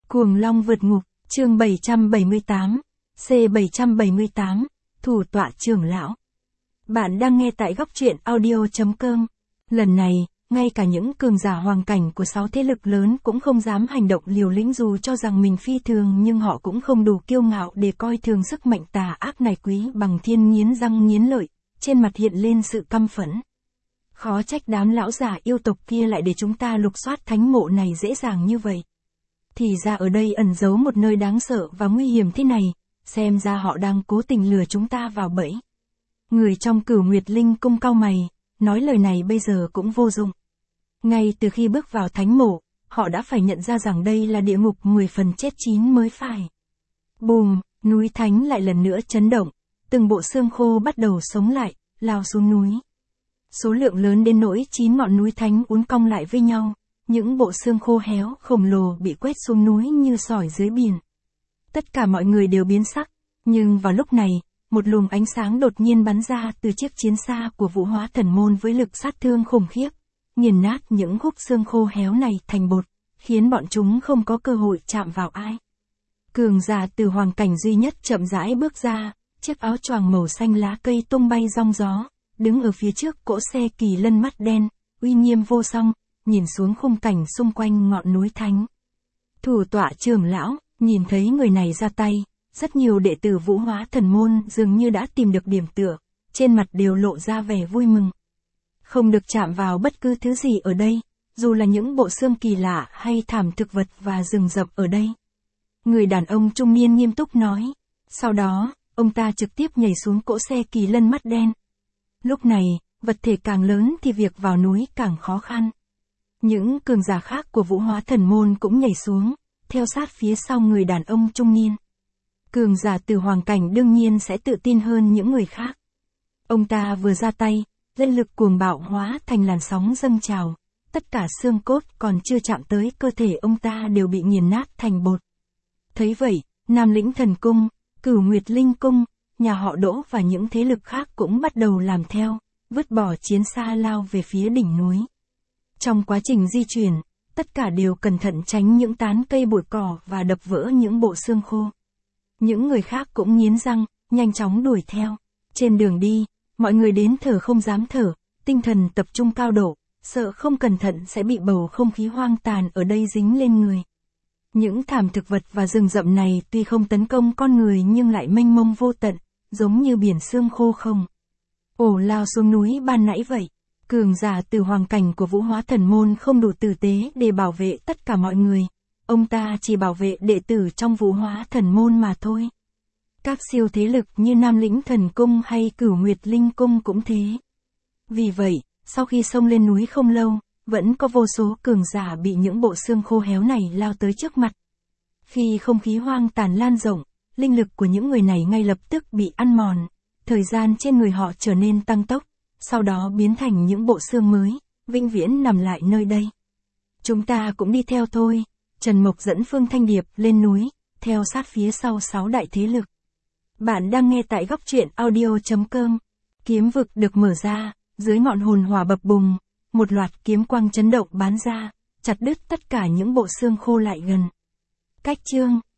Cuồng Long vượt ngục, chương 778, C778, Thủ tọa trưởng lão. Bạn đang nghe tại góc truyện audio.com. Lần này, ngay cả những cường giả hoàng cảnh của 6 thế lực lớn cũng không dám hành động liều lĩnh, dù cho rằng mình phi thường, nhưng họ cũng không đủ kiêu ngạo để coi thường sức mạnh tà ác này. Quý Bằng Thiên nghiến răng nghiến lợi, trên mặt hiện lên sự căm phẫn. Khó trách đám lão giả yêu tộc kia lại để chúng ta lục soát thánh mộ này dễ dàng như vậy. Thì ra ở đây ẩn giấu một nơi đáng sợ và nguy hiểm thế này, xem ra họ đang cố tình lừa chúng ta vào bẫy. Người trong Cửu Nguyệt Linh Cung cau mày, nói lời này bây giờ cũng vô dụng. Ngay từ khi bước vào thánh mộ, họ đã phải nhận ra rằng đây là địa ngục 10 phần chết 9 mới phải. Bùm, núi thánh lại lần nữa chấn động, từng bộ xương khô bắt đầu sống lại, lao xuống núi. Số lượng lớn đến nỗi 9 ngọn núi thánh uốn cong lại với nhau, những bộ xương khô héo khổng lồ bị quét xuống núi như sỏi dưới biển. Tất cả mọi người đều biến sắc, nhưng vào lúc này, một luồng ánh sáng đột nhiên bắn ra từ chiếc chiến xa của Vũ Hóa Thần Môn với lực sát thương khủng khiếp, nghiền nát những khúc xương khô héo này thành bột, khiến bọn chúng không có cơ hội chạm vào ai. Cường giả từ hoàng cảnh duy nhất chậm rãi bước ra, chiếc áo choàng màu xanh lá cây tung bay rong gió, đứng ở phía trước cỗ xe kỳ lân mắt đen, uy nghiêm vô song, nhìn xuống khung cảnh xung quanh ngọn núi thánh. Thủ tọa trưởng lão, nhìn thấy người này ra tay, rất nhiều đệ tử Vũ Hóa Thần Môn dường như đã tìm được điểm tựa, trên mặt đều lộ ra vẻ vui mừng. Không được chạm vào bất cứ thứ gì ở đây, dù là những bộ xương kỳ lạ hay thảm thực vật và rừng rậm ở đây. Người đàn ông trung niên nghiêm túc nói. Sau đó, ông ta trực tiếp nhảy xuống cỗ xe kỳ lân mắt đen. Lúc này, vật thể càng lớn thì việc vào núi càng khó khăn. Những cường giả khác của Vũ Hóa Thần Môn cũng nhảy xuống, theo sát phía sau người đàn ông trung niên. Cường giả từ hoàng cảnh đương nhiên sẽ tự tin hơn những người khác. Ông ta vừa ra tay, linh lực cuồng bạo hóa thành làn sóng dâng trào, tất cả xương cốt còn chưa chạm tới cơ thể ông ta đều bị nghiền nát thành bột. Thấy vậy, Nam Lĩnh Thần Cung, Cửu Nguyệt Linh Cung, nhà họ Đỗ và những thế lực khác cũng bắt đầu làm theo, vứt bỏ chiến xa lao về phía đỉnh núi. Trong quá trình di chuyển, tất cả đều cẩn thận tránh những tán cây bụi cỏ và đập vỡ những bộ xương khô. Những người khác cũng nghiến răng, nhanh chóng đuổi theo. Trên đường đi, mọi người đến thở không dám thở, tinh thần tập trung cao độ, sợ không cẩn thận sẽ bị bầu không khí hoang tàn ở đây dính lên người. Những thảm thực vật và rừng rậm này tuy không tấn công con người nhưng lại mênh mông vô tận, giống như biển xương khô không. Ồ, lao xuống núi ban nãy vậy. Cường giả từ hoàng cảnh của Vũ Hóa Thần Môn không đủ tử tế để bảo vệ tất cả mọi người. Ông ta chỉ bảo vệ đệ tử trong Vũ Hóa Thần Môn mà thôi. Các siêu thế lực như Nam Lĩnh Thần Cung hay Cửu Nguyệt Linh Cung cũng thế. Vì vậy, sau khi xông lên núi không lâu, vẫn có vô số cường giả bị những bộ xương khô héo này lao tới trước mặt. Khi không khí hoang tàn lan rộng, linh lực của những người này ngay lập tức bị ăn mòn, thời gian trên người họ trở nên tăng tốc, sau đó biến thành những bộ xương mới, vĩnh viễn nằm lại nơi đây. Chúng ta cũng đi theo thôi. Trần Mộc dẫn Phương Thanh Điệp lên núi, theo sát phía sau 6 đại thế lực. Bạn đang nghe tại góc truyện audio.com. Kiếm vực được mở ra, dưới ngọn hồn hỏa bập bùng, một loạt kiếm quang chấn động bắn ra, chặt đứt tất cả những bộ xương khô lại gần. Cách chương